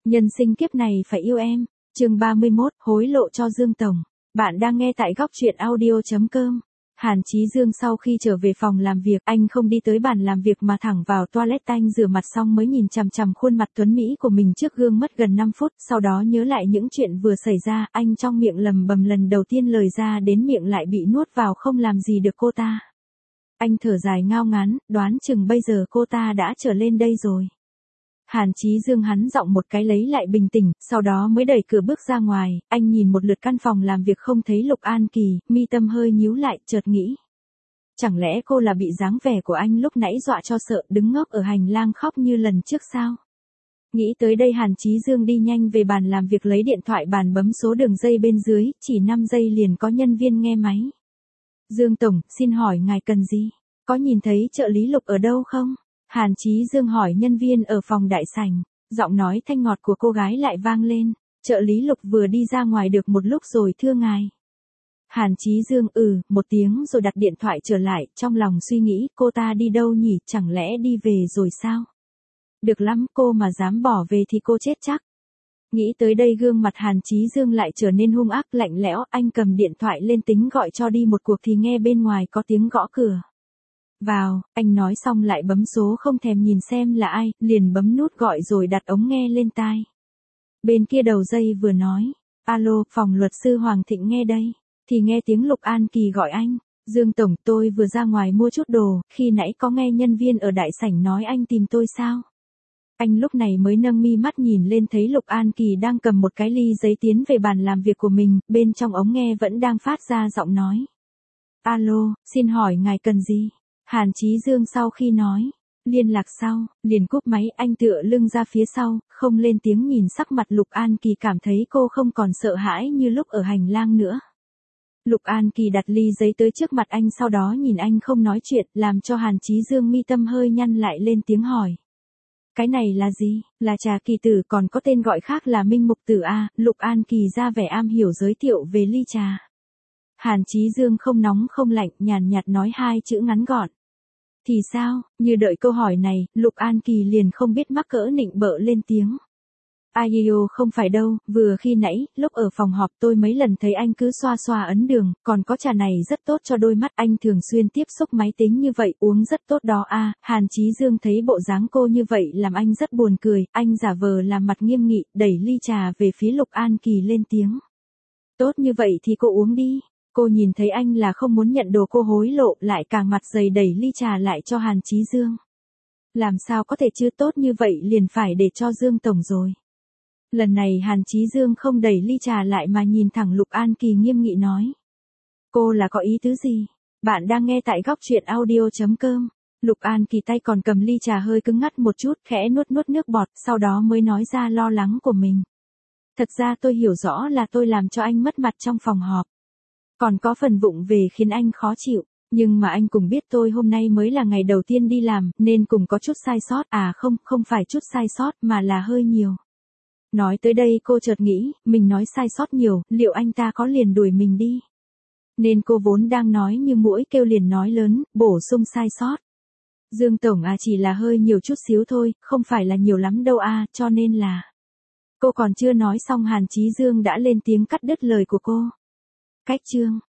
Nhân sinh kiếp này phải yêu em. Chương 31, hối lộ cho Dương Tổng. Bạn đang nghe tại góc truyện audio.com. Hàn Chí Dương sau khi trở về phòng làm việc, anh không đi tới bàn làm việc mà thẳng vào toilet. Anh rửa mặt xong mới nhìn chằm chằm khuôn mặt tuấn mỹ của mình trước gương mất gần 5 phút, sau đó nhớ lại những chuyện vừa xảy ra, anh trong miệng lầm bầm lần đầu tiên lời ra đến miệng lại bị nuốt vào không làm gì được cô ta. Anh thở dài ngao ngán, đoán chừng bây giờ cô ta đã trở lên đây rồi. Hàn Chí Dương hắn giọng một cái lấy lại bình tĩnh, sau đó mới đẩy cửa bước ra ngoài, anh nhìn một lượt căn phòng làm việc không thấy Lục An Kỳ, mi tâm hơi nhíu lại, chợt nghĩ. Chẳng lẽ cô là bị dáng vẻ của anh lúc nãy dọa cho sợ, đứng ngốc ở hành lang khóc như lần trước sao? Nghĩ tới đây Hàn Chí Dương đi nhanh về bàn làm việc lấy điện thoại bàn bấm số đường dây bên dưới, chỉ 5 giây liền có nhân viên nghe máy. Dương Tổng, xin hỏi ngài cần gì? Có nhìn thấy trợ lý Lục ở đâu không? Hàn Chí Dương hỏi nhân viên ở phòng đại sảnh, giọng nói thanh ngọt của cô gái lại vang lên, trợ lý Lục vừa đi ra ngoài được một lúc rồi thưa ngài. Hàn Chí Dương một tiếng rồi đặt điện thoại trở lại, trong lòng suy nghĩ cô ta đi đâu nhỉ, chẳng lẽ đi về rồi sao? Được lắm, cô mà dám bỏ về thì cô chết chắc. Nghĩ tới đây gương mặt Hàn Chí Dương lại trở nên hung ác lạnh lẽo, anh cầm điện thoại lên tính gọi cho đi một cuộc thì nghe bên ngoài có tiếng gõ cửa. Vào, anh nói xong lại bấm số không thèm nhìn xem là ai, liền bấm nút gọi rồi đặt ống nghe lên tai. Bên kia đầu dây vừa nói, alo, phòng luật sư Hoàng Thịnh nghe đây, thì nghe tiếng Lục An Kỳ gọi anh, Dương Tổng tôi vừa ra ngoài mua chút đồ, khi nãy có nghe nhân viên ở đại sảnh nói anh tìm tôi sao? Anh lúc này mới nâng mi mắt nhìn lên thấy Lục An Kỳ đang cầm một cái ly giấy tiến về bàn làm việc của mình, bên trong ống nghe vẫn đang phát ra giọng nói. Alo, xin hỏi ngài cần gì? Hàn Chí Dương sau khi nói, liên lạc sau, liền cúp máy, anh tựa lưng ra phía sau, không lên tiếng nhìn sắc mặt Lục An Kỳ cảm thấy cô không còn sợ hãi như lúc ở hành lang nữa. Lục An Kỳ đặt ly giấy tới trước mặt anh sau đó nhìn anh không nói chuyện, làm cho Hàn Chí Dương mi tâm hơi nhăn lại lên tiếng hỏi. Cái này là gì? Là trà kỳ tử, còn có tên gọi khác là Minh Mục Tử a. Lục An Kỳ ra vẻ am hiểu giới thiệu về ly trà. Hàn Chí Dương không nóng không lạnh, nhàn nhạt nói hai chữ ngắn gọn. Thì sao? Như đợi câu hỏi này, Lục An Kỳ liền không biết mắc cỡ nịnh bợ lên tiếng. Ayo không phải đâu, vừa khi nãy, lúc ở phòng họp tôi mấy lần thấy anh cứ xoa xoa ấn đường, còn có trà này rất tốt cho đôi mắt, anh thường xuyên tiếp xúc máy tính như vậy, uống rất tốt đó a. Hàn Chí Dương thấy bộ dáng cô như vậy làm anh rất buồn cười, anh giả vờ làm mặt nghiêm nghị, đẩy ly trà về phía Lục An Kỳ lên tiếng. Tốt như vậy thì cô uống đi. Cô nhìn thấy anh là không muốn nhận đồ cô hối lộ, lại càng mặt dày đẩy ly trà lại cho Hàn Chí Dương. Làm sao có thể chứ, tốt như vậy liền phải để cho Dương Tổng rồi. Lần này Hàn Chí Dương không đẩy ly trà lại mà nhìn thẳng Lục An Kỳ nghiêm nghị nói. Cô là có ý tứ gì? Bạn đang nghe tại góc truyện audio.com. Lục An Kỳ tay còn cầm ly trà hơi cứng ngắt một chút, khẽ nuốt nước bọt, sau đó mới nói ra lo lắng của mình. Thật ra tôi hiểu rõ là tôi làm cho anh mất mặt trong phòng họp. Còn có phần vụng về khiến anh khó chịu, nhưng mà anh cũng biết tôi hôm nay mới là ngày đầu tiên đi làm, nên cũng có chút sai sót, không phải chút sai sót mà là hơi nhiều. Nói tới đây cô chợt nghĩ, mình nói sai sót nhiều, liệu anh ta có liền đuổi mình đi? Nên cô vốn đang nói như muỗi kêu liền nói lớn, bổ sung sai sót. Dương Tổng chỉ là hơi nhiều chút xíu thôi, không phải là nhiều lắm đâu cho nên là. Cô còn chưa nói xong Hàn Chí Dương đã lên tiếng cắt đứt lời của cô. Cách chương